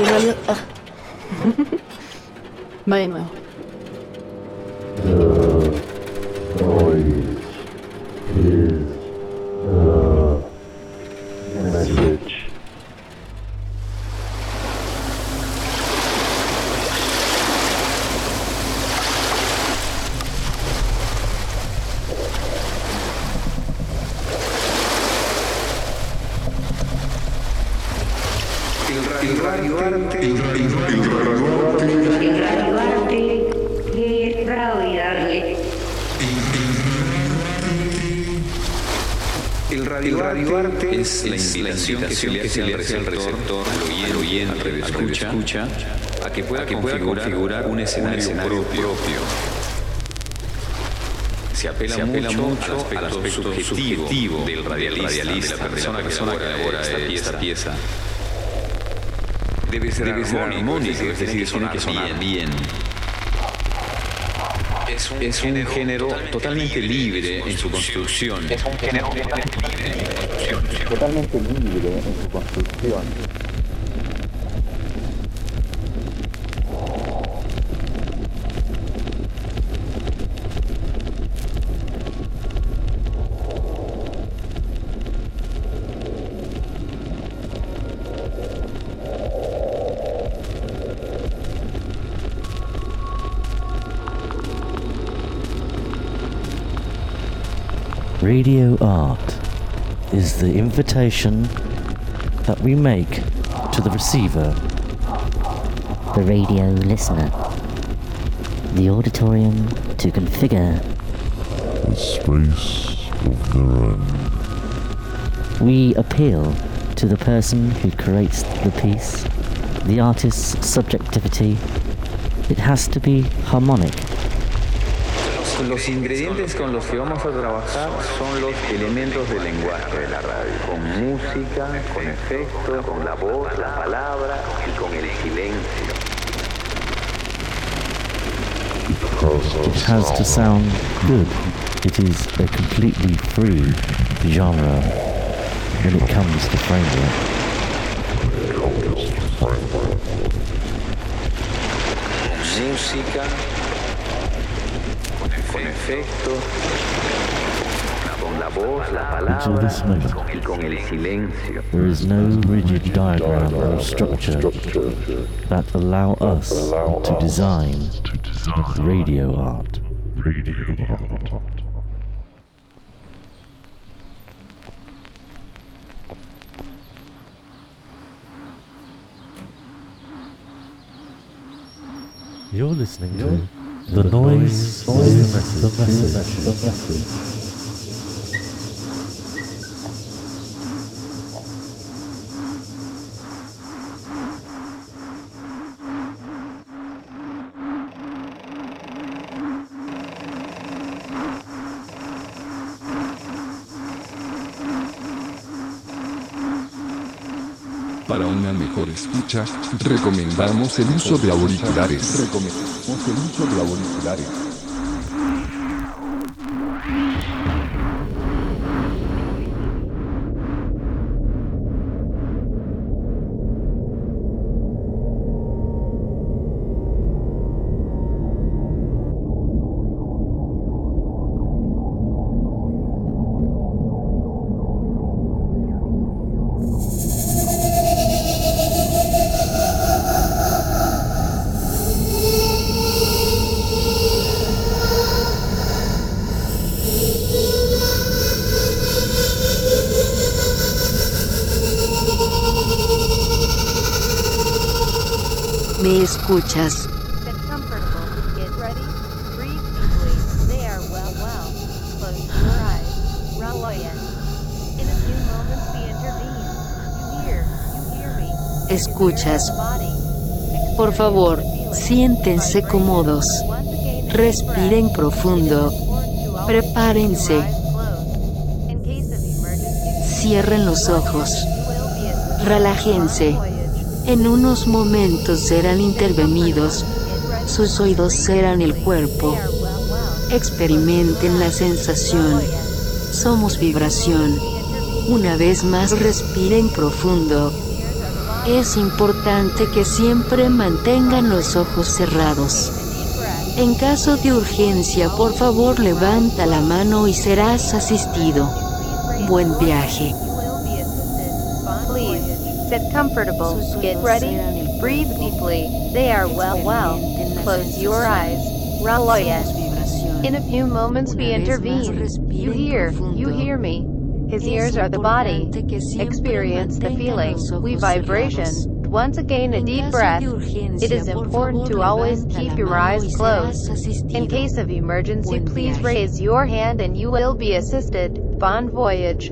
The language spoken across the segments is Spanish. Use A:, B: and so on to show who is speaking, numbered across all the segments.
A: en realidad... Va de nuevo.
B: El radioarte es la invitación que se le hace al receptor, al oyente, al escucha, a que pueda configurar un escenario propio. Se apela mucho al aspecto subjetivo del radialista, de la persona que elabora esta pieza. Debe ser armónico, es decir, tiene que sonar bien. Es un género totalmente libre en su construcción.
C: Totalmente libre en su construcción.
D: Radio art is the invitation that we make to the receiver,
E: the radio listener, the auditorium to configure
F: a space of their own.
E: We appeal to the person who creates the piece, the artist's subjectivity. It has to be harmonic.
B: Los ingredientes con los que vamos a trabajar son los elementos del lenguaje de la radio, con música, con efectos, con la voz, la palabra y con el silencio.
D: It has to sound good. It is a completely free genre when it comes to framework.
B: Música, con efectos, con la voz, la palabra y con el silencio.
D: There is no rigid diagram or structure that allow us to design radio art. You're listening to The Noise is the Message.
F: Para una mejor escucha, recomendamos el uso de auriculares.
G: ¿Me escuchas? ¿Escuchas? Por favor, siéntense cómodos. Respiren profundo. Prepárense. Cierren los ojos. Relájense. En unos momentos serán intervenidos. Sus oídos serán el cuerpo. Experimenten la sensación. Somos vibración. Una vez más respiren profundo. Es importante que siempre mantengan los ojos cerrados. En caso de urgencia, por favor levanta la mano y serás asistido. Buen viaje.
A: Please, sit comfortable, get ready, breathe deeply, they are well, close your eyes, Raloya. In a few moments we intervene, you hear me. His ears are the body, experience the feeling, we vibration, once again a deep breath. It is important to always keep your eyes closed. In case of emergency, please raise your hand and you will be assisted. Bon voyage.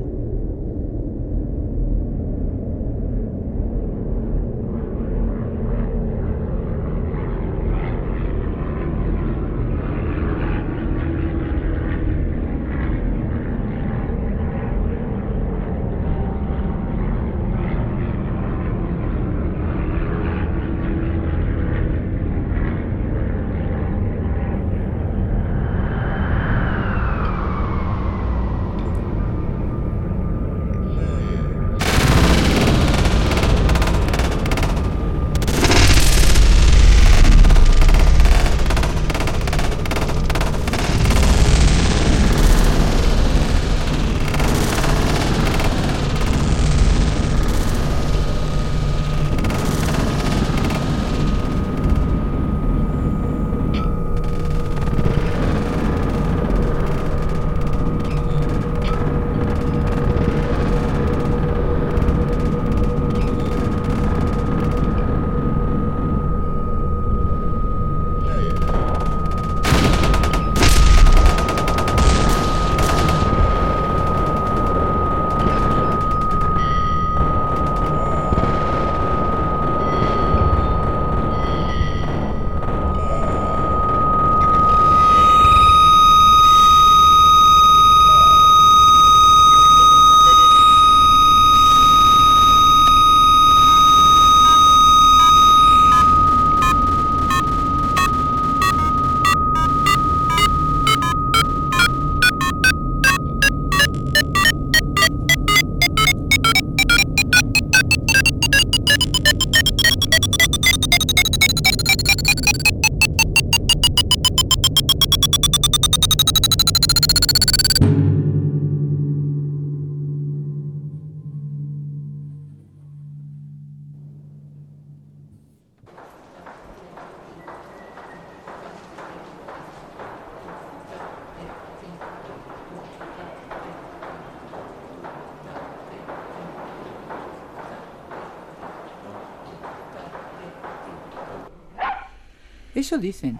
H: Eso dicen,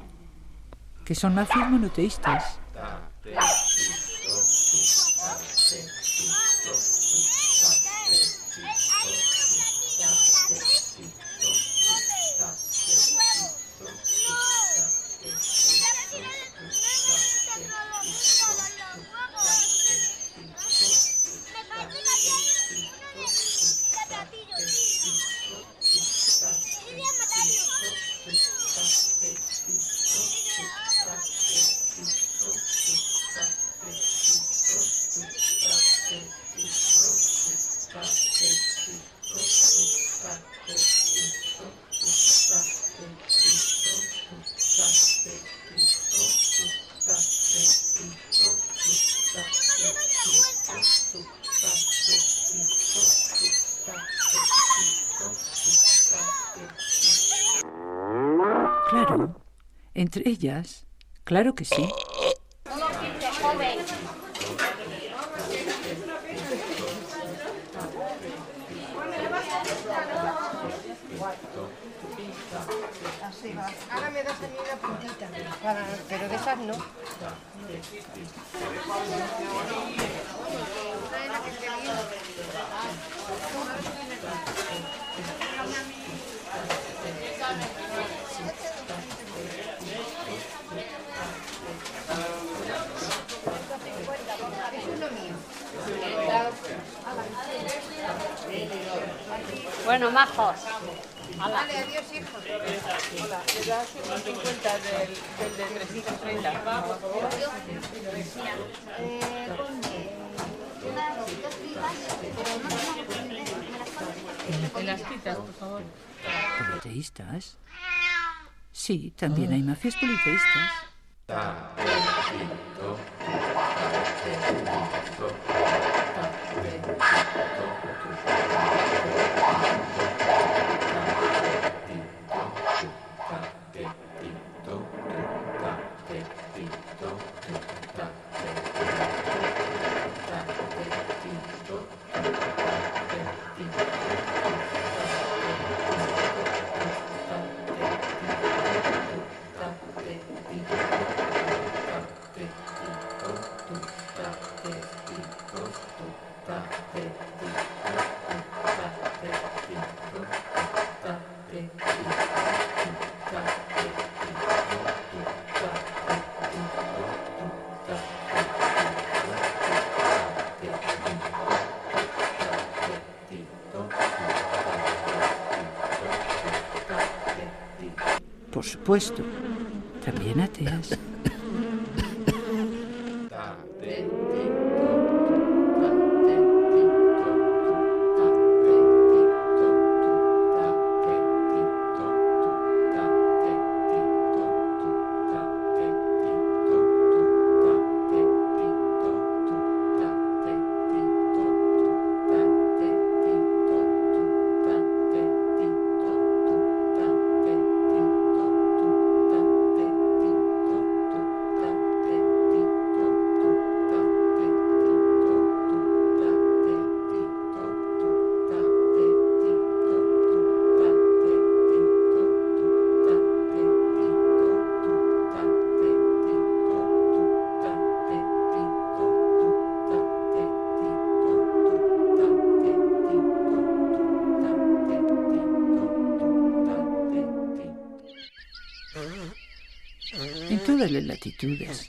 H: que son nazis monoteístas. Claro, entre ellas, claro que sí.
I: Así va. Ahora me das a mí una puntita, pero de esas no.
J: Bueno, majos.
I: Vale, adiós, hijo. Hola, le das 150 del de 330.
J: Ponme unas dos pipas, pero no tengo que me las pones.
I: En las citas, por favor.
H: ¿Politeístas? Sí, también hay mafias politeístas. Por supuesto, también ateas. En todas las latitudes.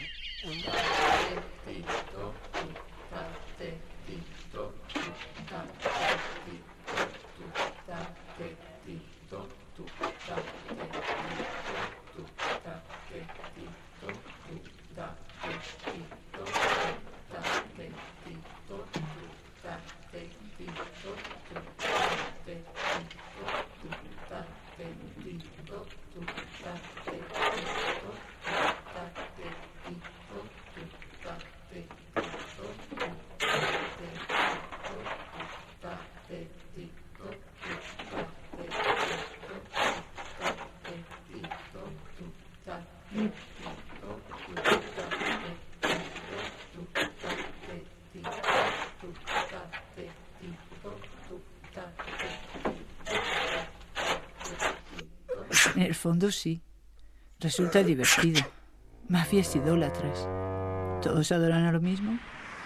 H: En el fondo sí. Resulta divertido. Mafias idólatras. ¿Todos adoran a lo mismo?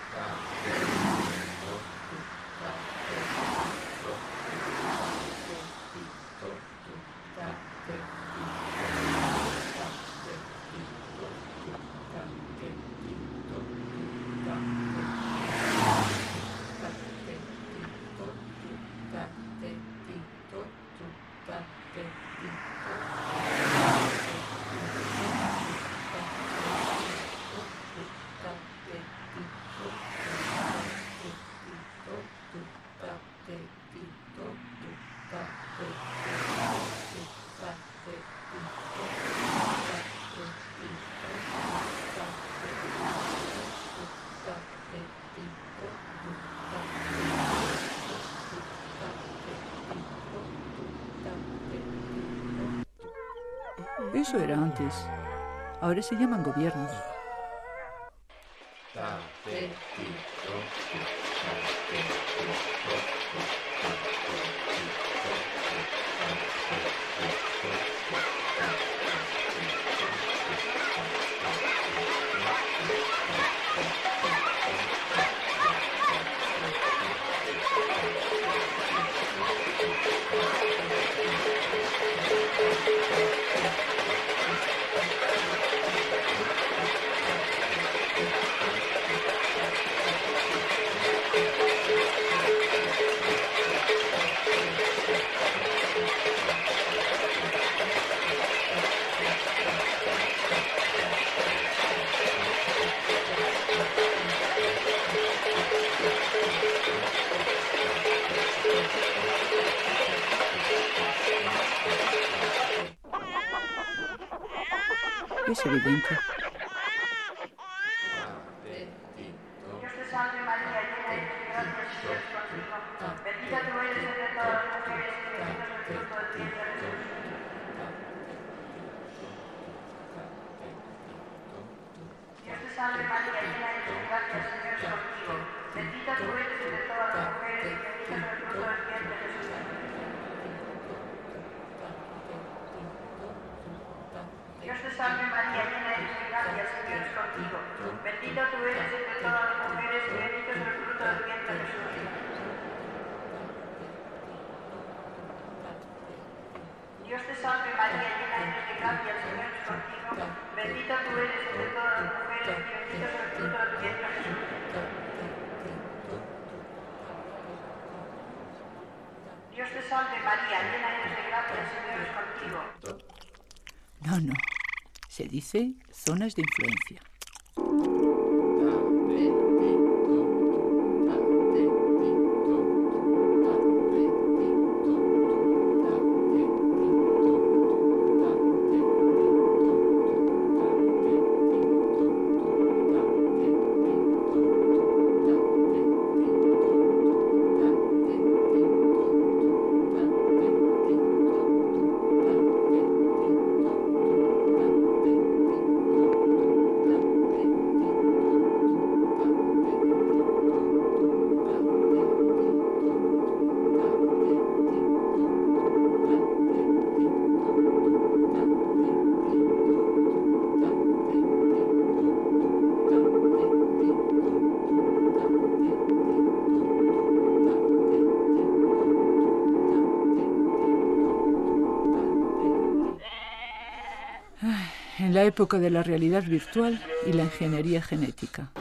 H: Eso era antes. Ahora se llaman gobiernos. Es evidente.
K: Dios te salve María, llena eres de gracia, el Señor es contigo. Bendita tú eres entre todas las mujeres y bendito es el fruto de tu vientre Jesús. Dios te salve María, llena eres de gracia, el Señor es contigo. Bendita tú eres entre todas las mujeres y bendito es el fruto del vientre Jesús. Dios te salve María, llena eres de gracia, el Señor es contigo. Bendita tú eres entre todas las mujeres y bendito es el fruto del vientre Jesús. Dios te salve María, llena eres de gracia, el Señor es contigo. Bendita tú eres entre todas las mujeres y bendito es el fruto de tu vientre Jesús. Dios te salve María, llena eres de gracia, el Señor es contigo.
H: No. Se dice zonas de influencia. En la época de la realidad virtual y la ingeniería genética.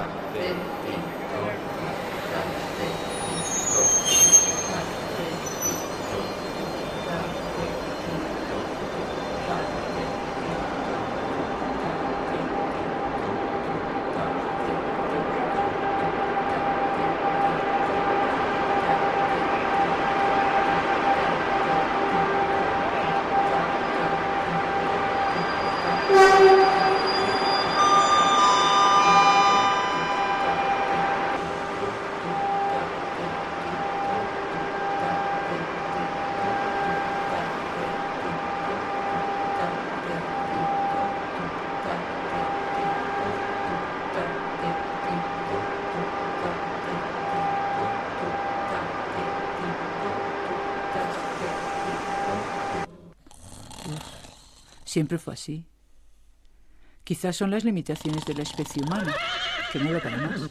H: Siempre fue así. Quizás son las limitaciones de la especie humana, que no da para más.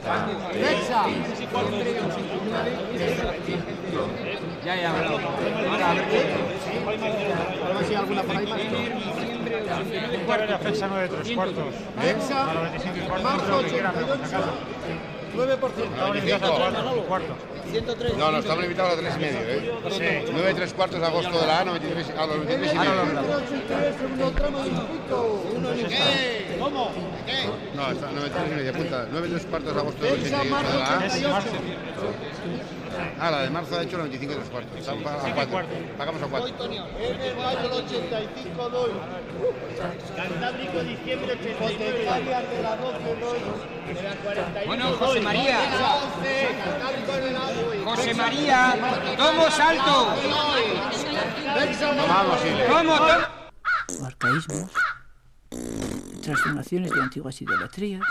L: Ya. Ahora, a ver si hay alguna por ahí más. La fecha 9 3/4. A los 25 y cuarto, lo que quieran, por si acaso. 9%. 103.
M: No, estamos limitados a 3,5, ¿eh? Sí. 9 3/4 de agosto de la A, 93 a los 23 y medio. ¿Cómo? No, está 93 y medio, apunta. 9 3/4 de agosto del 88 de la A. La de marzo ha hecho 95 3/4. Estamos a 4. Pagamos a 4.
L: En mayo del 85 doy. Cantábrico diciembre 89. De la 12 doy.
N: Bueno, José María. José María, tomo salto. ¿Cómo?
H: Arcaísmos, transformaciones de antiguas idolatrías.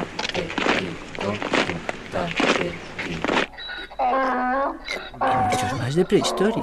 O: En muchos
H: es de prehistoria.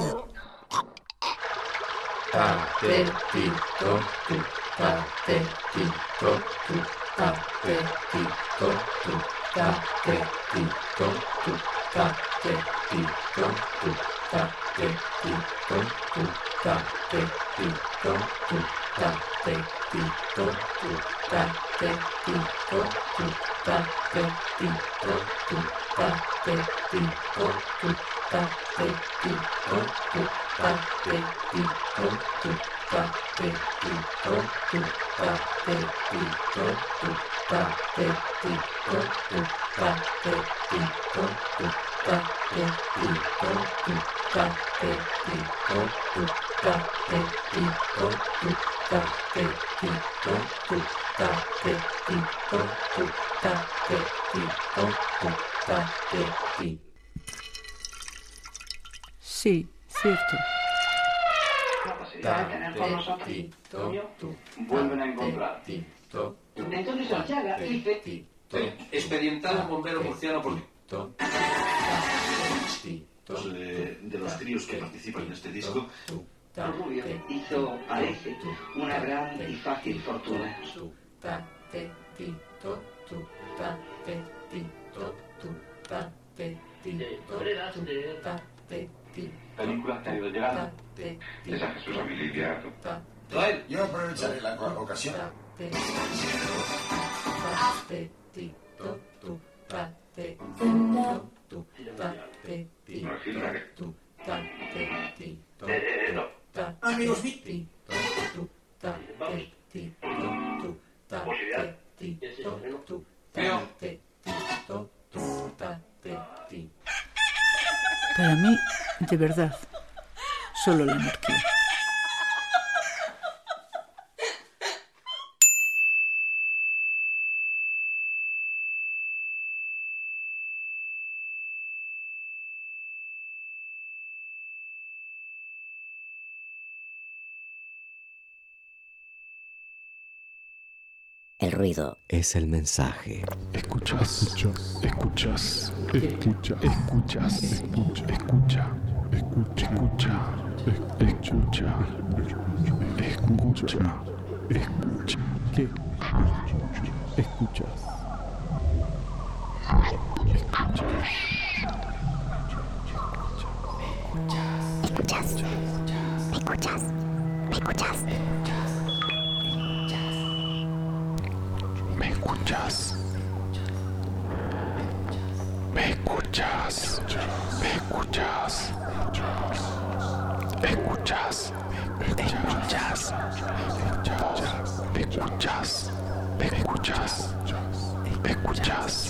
H: Sí, cierto.
O: Vuelven a encontrar. Entonces Santiago dice... Expedientar a un bombero murciano porque... De los tríos que participan en este disco, Rubio hizo, parece, una gran y fácil fortuna.
B: Películas que han ido llegando. Esa Jesús Amilia.
P: Joel, yo aprovecharé la ocasión. Amigos míos.
H: Para mí, de verdad, solo la anarquía.
Q: El ruido
R: es el mensaje.
F: Escuchas, escuchas, escucha, escuchas, escucha, escucha, escucha, escucha, escucha, escucha, ¿qué? Escuchas. ¿Me escuchas? ¿Me escuchas? ¿Me escuchas? ¿Me escuchas? ¿Me escuchas? ¿Me escuchas? ¿Me escuchas? ¿Me escuchas?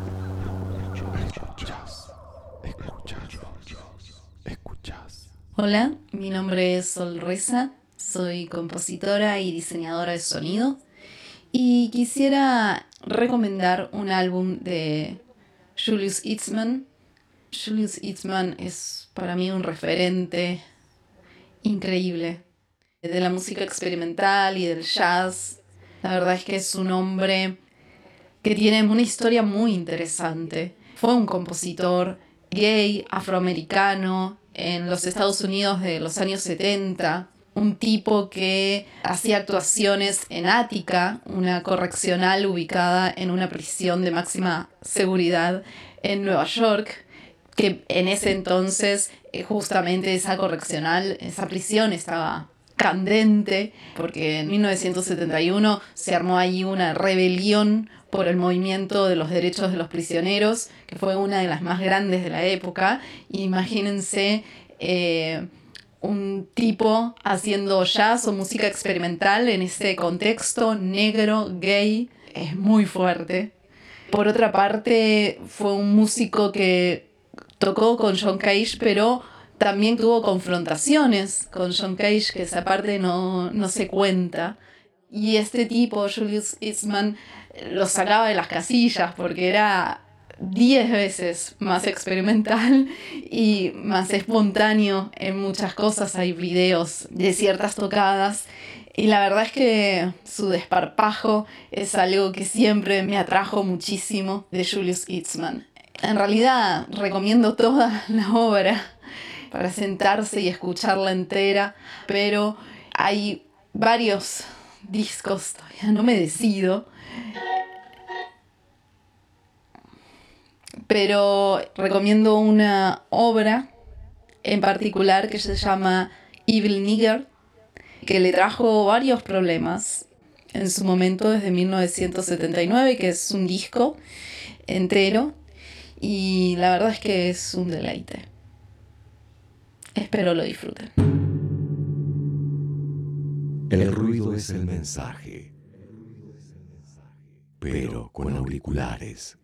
F: ¿Me escuchas?
S: Hola, mi nombre es Sol Reza, soy compositora y diseñadora de sonido. Y quisiera recomendar un álbum de Julius Eastman. Julius Eastman es para mí un referente increíble de la música experimental y del jazz. La verdad es que es un hombre que tiene una historia muy interesante. Fue un compositor gay, afroamericano, en los Estados Unidos de los años 70. Un tipo que hacía actuaciones en Ática, una correccional ubicada en una prisión de máxima seguridad en Nueva York, que en ese entonces justamente esa correccional, esa prisión estaba candente, porque en 1971 se armó allí una rebelión por el movimiento de los derechos de los prisioneros, que fue una de las más grandes de la época. Imagínense un tipo haciendo jazz o música experimental en ese contexto negro, gay, es muy fuerte. Por otra parte, fue un músico que tocó con John Cage, pero también tuvo confrontaciones con John Cage, que esa parte no se cuenta. Y este tipo, Julius Eastman, lo sacaba de las casillas porque era 10 veces más experimental y más espontáneo en muchas cosas. Hay videos de ciertas tocadas y la verdad es que su desparpajo es algo que siempre me atrajo muchísimo de Julius Eastman. En realidad recomiendo toda la obra. para sentarse y escucharla entera, pero hay varios discos, todavía no me decido, pero recomiendo una obra en particular que se llama Evil Nigger, que le trajo varios problemas en su momento desde 1979, que es un disco entero, y la verdad es que es un deleite. Espero lo disfruten.
Q: El ruido es el mensaje, pero con auriculares.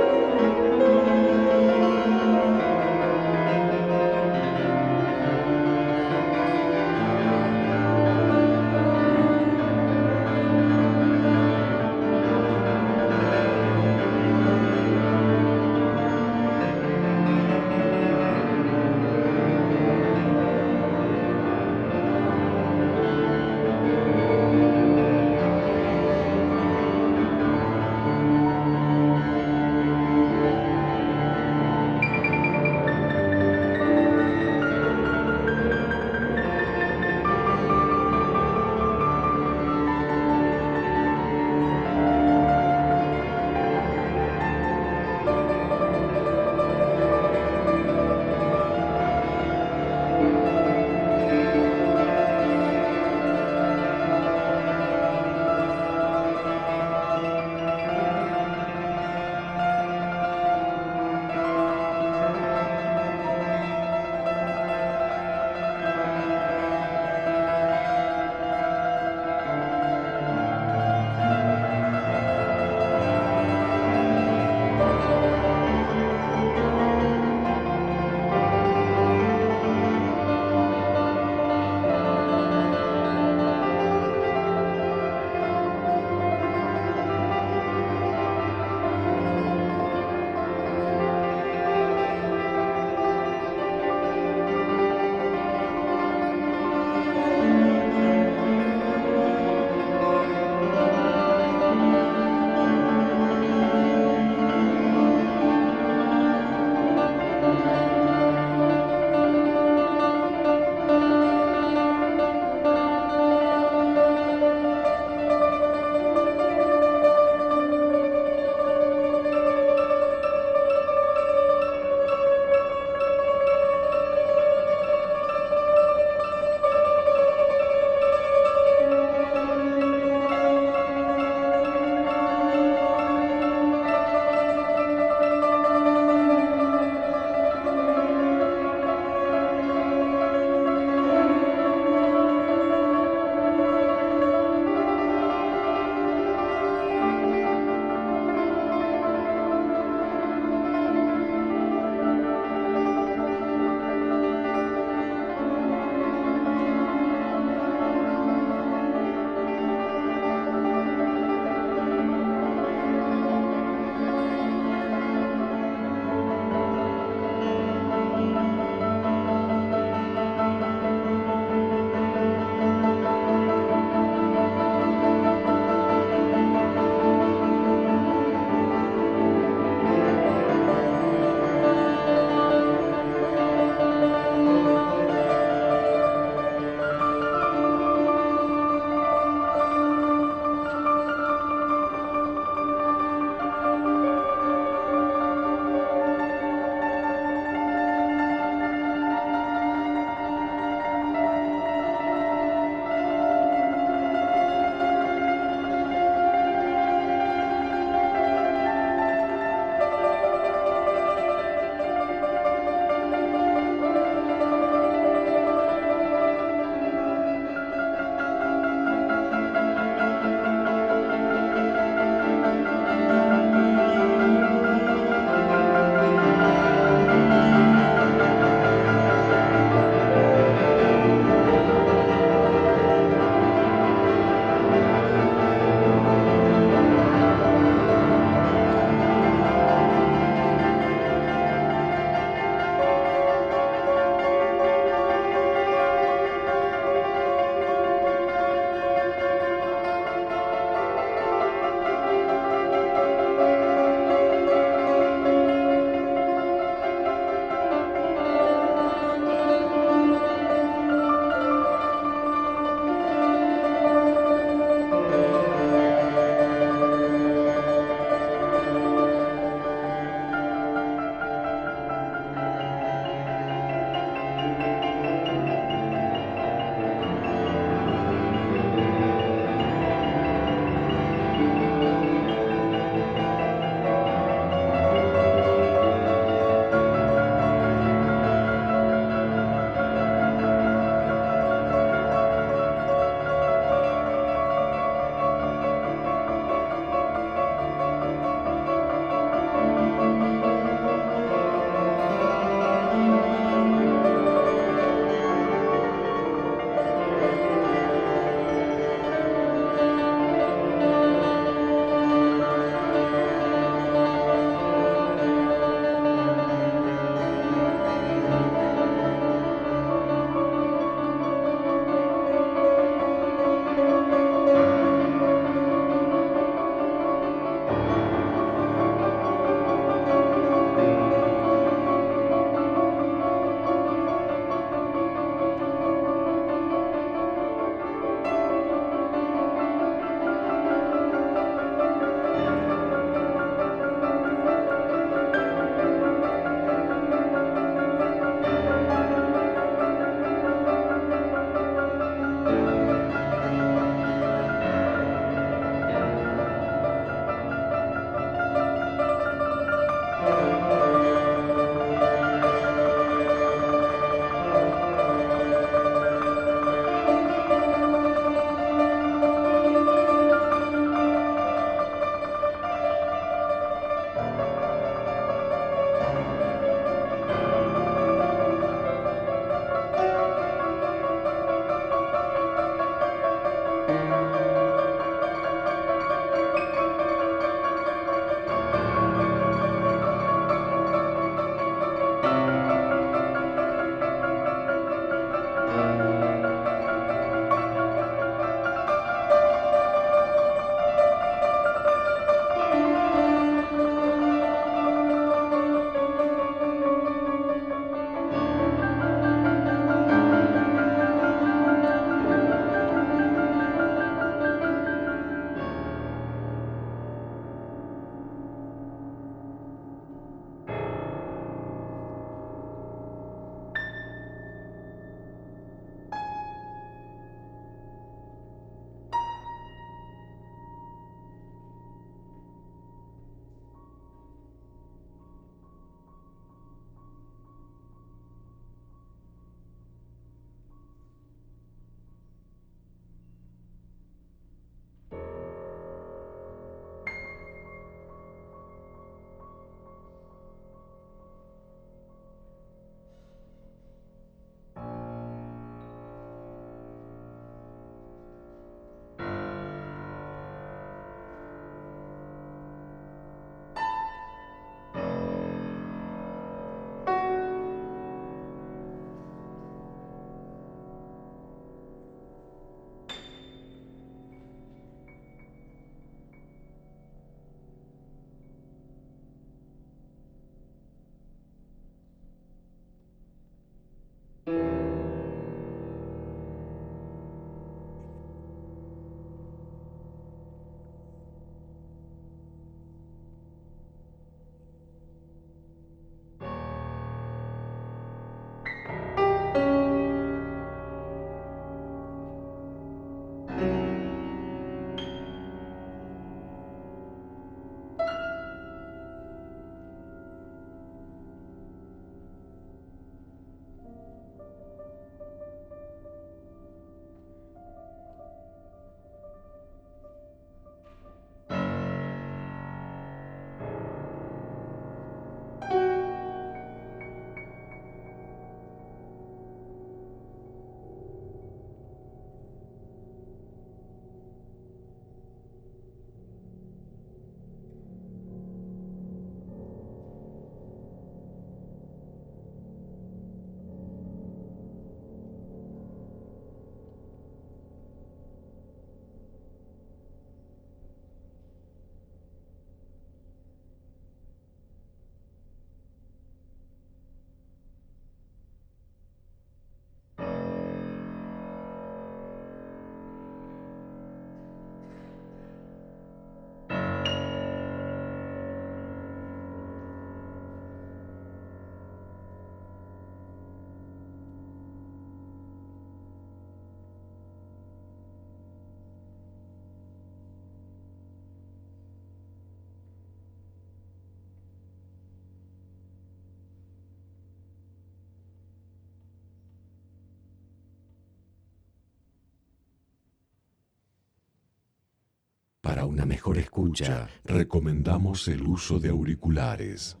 Q: Para una mejor escucha, recomendamos el uso de auriculares.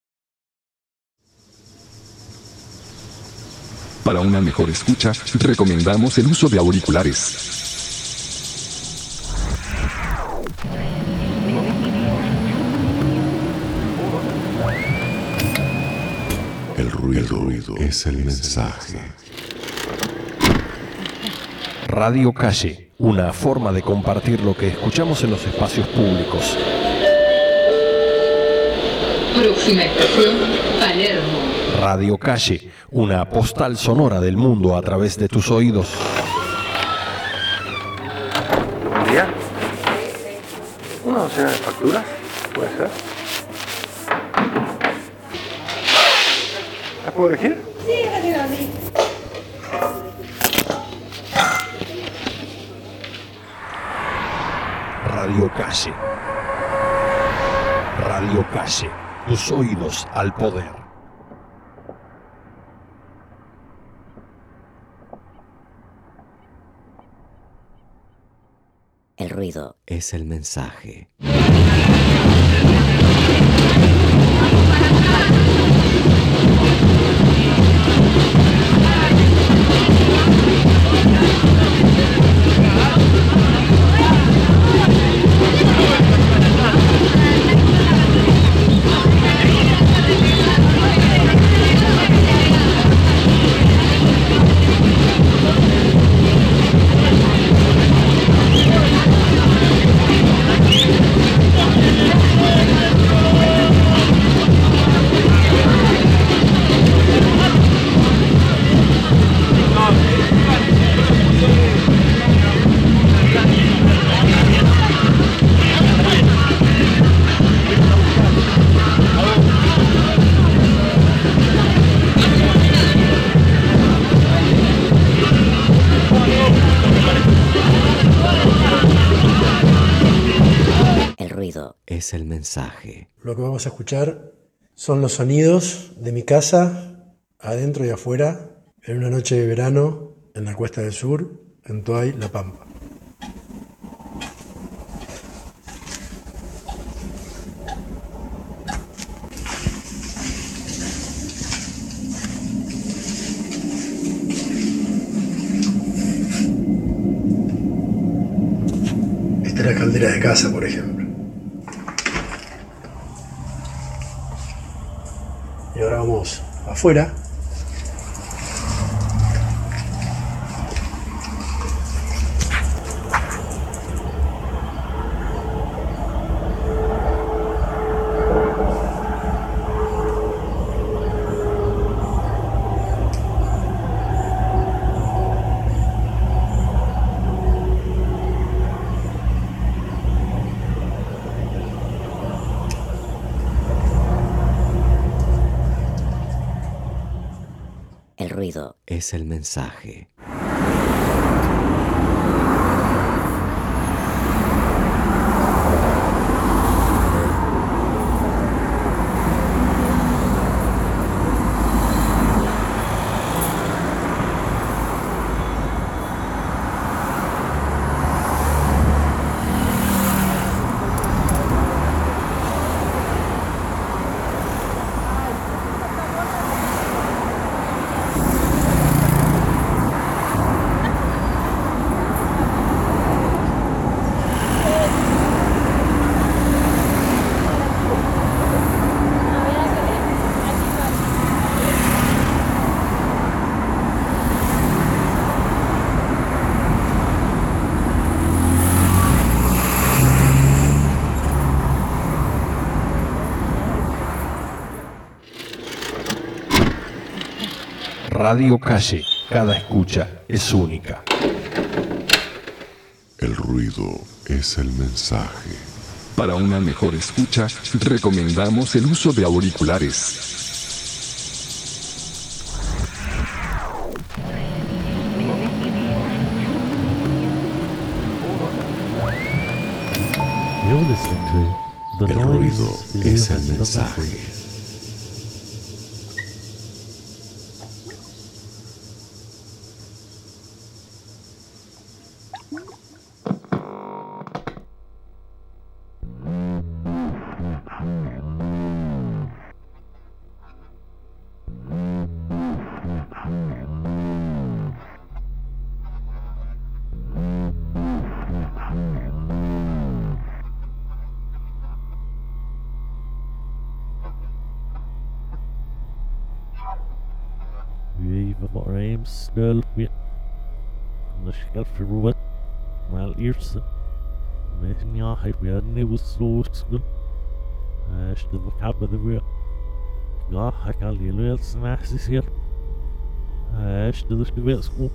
F: Para una mejor escucha, recomendamos el uso de auriculares.
Q: El ruido es el mensaje.
R: Radio Calle, una forma de compartir lo que escuchamos en los espacios públicos.
T: Próxima estación, Palermo.
R: Radio Calle, una postal sonora del mundo a través de tus oídos.
U: Buen día. ¿Una docena de facturas? ¿Puede ser? ¿Las puedo elegir?
T: Sí, gracias.
R: Radio Calle. Radio Calle, tus oídos al poder.
Q: El ruido es el mensaje. Es el mensaje.
V: Lo que vamos a escuchar son los sonidos de mi casa, adentro y afuera, en una noche de verano en la Cuesta del Sur, en Toay, La Pampa. Esta es la caldera de casa, por ejemplo. Y ahora vamos afuera.
Q: El ruido es el mensaje.
R: Radio Calle, cada escucha es única.
Q: El ruido es el mensaje.
F: Para una mejor escucha, recomendamos el uso de auriculares.
Q: El ruido es el mensaje.
D: even more aims still with the shelf ruin. Well, here's the maybe I have never saw school. Still the cap of the wheel. Ja, I can little snacks this here. Still the wheel school.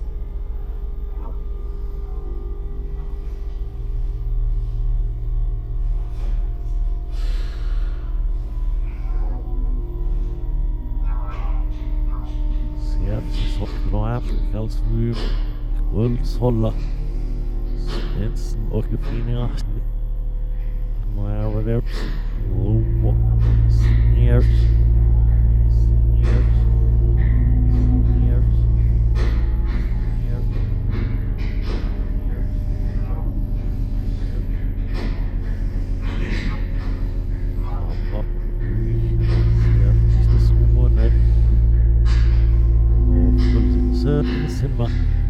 D: Så bra Afrikas fyr, Guldshålla, Spensen och Finningar, Marauders, Lobo, Snares, Simba.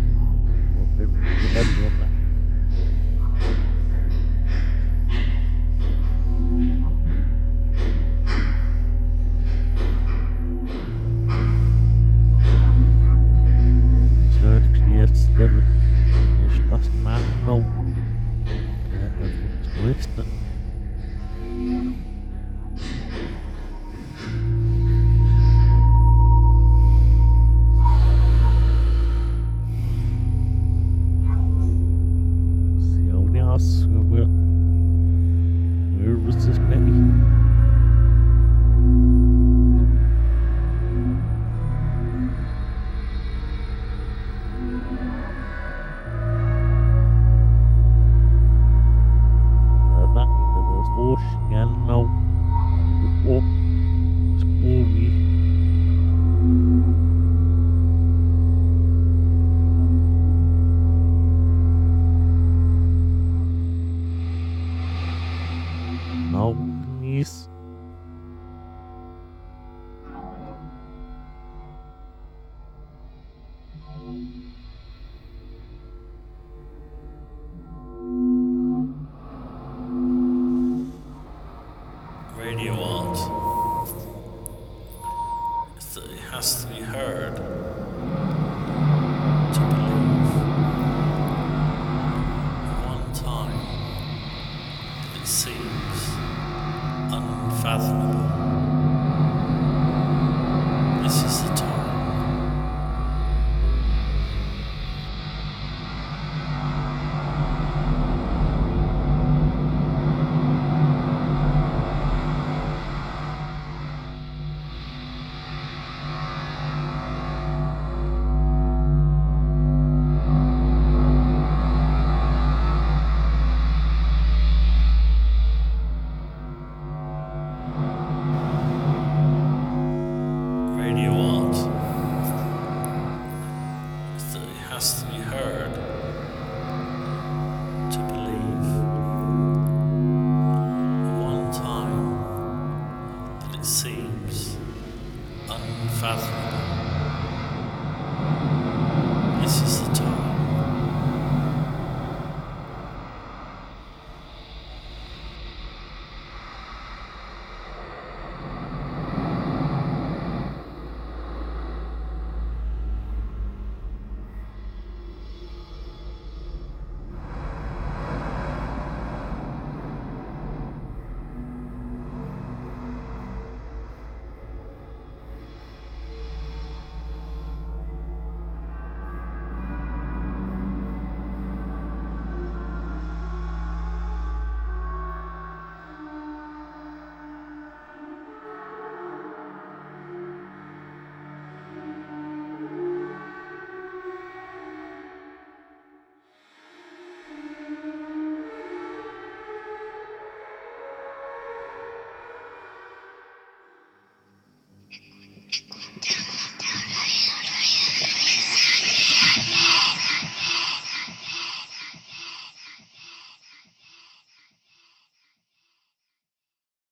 D: Where was this penny? Please.
C: Radio art. It has to be heard to believe. One time it seems unfathomable. This is the time. Radio art. It has to be heard to believe. One time that it seems unfathomable.